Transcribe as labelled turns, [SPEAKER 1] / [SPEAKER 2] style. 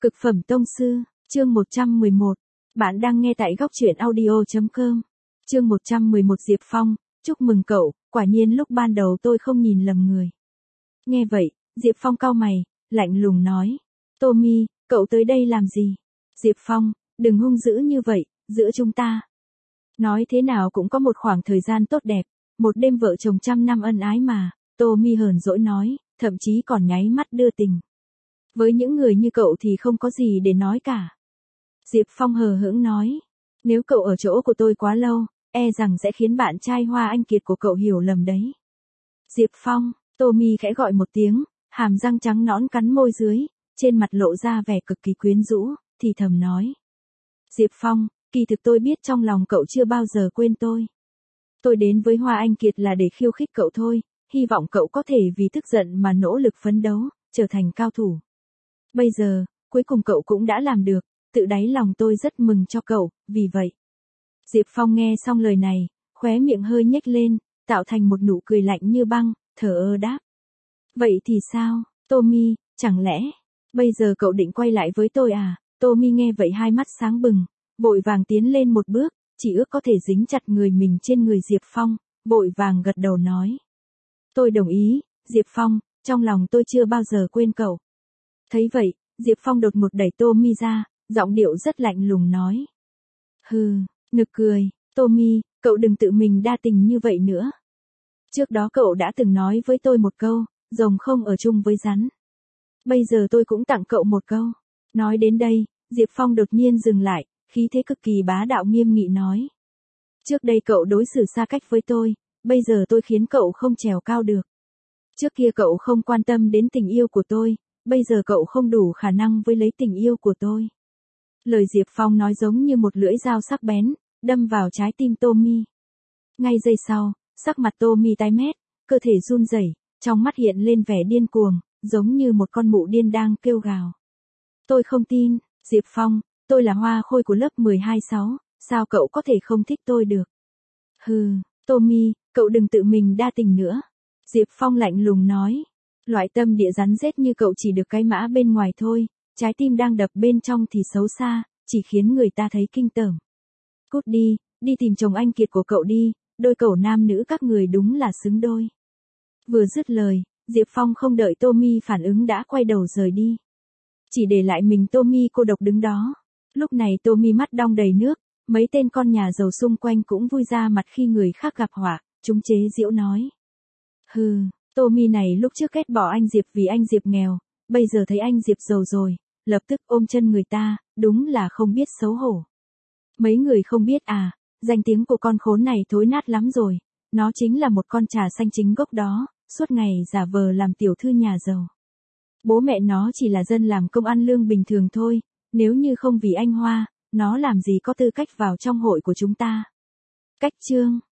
[SPEAKER 1] Cực phẩm tông sư, chương 111. Bạn đang nghe tại góc truyện audio.com. Chương 111 Diệp Phong, chúc mừng cậu, quả nhiên lúc ban đầu tôi không nhìn lầm người. Nghe vậy, Diệp Phong cau mày, lạnh lùng nói. Tommy, cậu tới đây làm gì? Diệp Phong, đừng hung dữ như vậy, giữa chúng ta. Nói thế nào cũng có một khoảng thời gian tốt đẹp, một đêm vợ chồng trăm năm ân ái mà, Tommy hờn dỗi nói, thậm chí còn nháy mắt đưa tình. Với những người như cậu thì không có gì để nói cả. Diệp Phong hờ hững nói, nếu cậu ở chỗ của tôi quá lâu, e rằng sẽ khiến bạn trai Hoa Anh Kiệt của cậu hiểu lầm đấy. Diệp Phong, Tommy khẽ gọi một tiếng, hàm răng trắng nõn cắn môi dưới, trên mặt lộ ra vẻ cực kỳ quyến rũ, thì thầm nói. Diệp Phong, kỳ thực tôi biết trong lòng cậu chưa bao giờ quên tôi. Tôi đến với Hoa Anh Kiệt là để khiêu khích cậu thôi, hy vọng cậu có thể vì tức giận mà nỗ lực phấn đấu, trở thành cao thủ. Bây giờ, cuối cùng cậu cũng đã làm được, tự đáy lòng tôi rất mừng cho cậu, vì vậy. Diệp Phong nghe xong lời này, khóe miệng hơi nhếch lên, tạo thành một nụ cười lạnh như băng, thờ ơ đáp. Vậy thì sao, Tommy, chẳng lẽ, bây giờ cậu định quay lại với tôi à? Tommy nghe vậy hai mắt sáng bừng, vội vàng tiến lên một bước, chỉ ước có thể dính chặt người mình trên người Diệp Phong, vội vàng gật đầu nói. Tôi đồng ý, Diệp Phong, trong lòng tôi chưa bao giờ quên cậu. Thấy vậy, Diệp Phong đột ngột đẩy Tommy ra, giọng điệu rất lạnh lùng nói. Hừ, nực cười, Tommy, cậu đừng tự mình đa tình như vậy nữa. Trước đó cậu đã từng nói với tôi một câu, rồng không ở chung với rắn. Bây giờ tôi cũng tặng cậu một câu. Nói đến đây, Diệp Phong đột nhiên dừng lại, khí thế cực kỳ bá đạo nghiêm nghị nói. Trước đây cậu đối xử xa cách với tôi, bây giờ tôi khiến cậu không trèo cao được. Trước kia cậu không quan tâm đến tình yêu của tôi, bây giờ cậu không đủ khả năng với lấy tình yêu của tôi. Lời Diệp Phong nói giống như một lưỡi dao sắc bén, đâm vào trái tim Tommy. Ngay giây sau, sắc mặt Tommy tái mét, cơ thể run rẩy, trong mắt hiện lên vẻ điên cuồng, giống như một con mụ điên đang kêu gào. Tôi không tin, Diệp Phong, tôi là hoa khôi của lớp 12-6, sao cậu có thể không thích tôi được? Hừ, Tommy, cậu đừng tự mình đa tình nữa. Diệp Phong lạnh lùng nói. Loại tâm địa rắn rết như cậu chỉ được cái mã bên ngoài thôi, trái tim đang đập bên trong thì xấu xa, chỉ khiến người ta thấy kinh tởm. Cút đi, đi tìm chồng anh Kiệt của cậu đi, đôi cậu nam nữ các người đúng là xứng đôi. Vừa dứt lời, Diệp Phong không đợi Tommy phản ứng đã quay đầu rời đi. Chỉ để lại mình Tommy cô độc đứng đó. Lúc này Tommy mắt đong đầy nước, mấy tên con nhà giàu xung quanh cũng vui ra mặt khi người khác gặp họa, chúng chế giễu nói. Hừ. Tommy này lúc trước ghét bỏ anh Diệp vì anh Diệp nghèo, bây giờ thấy anh Diệp giàu rồi, lập tức ôm chân người ta, đúng là không biết xấu hổ. Mấy người không biết à, danh tiếng của con khốn này thối nát lắm rồi, nó chính là một con trà xanh chính gốc đó, suốt ngày giả vờ làm tiểu thư nhà giàu. Bố mẹ nó chỉ là dân làm công ăn lương bình thường thôi, nếu như không vì anh Hoa, nó làm gì có tư cách vào trong hội của chúng ta. Cách chương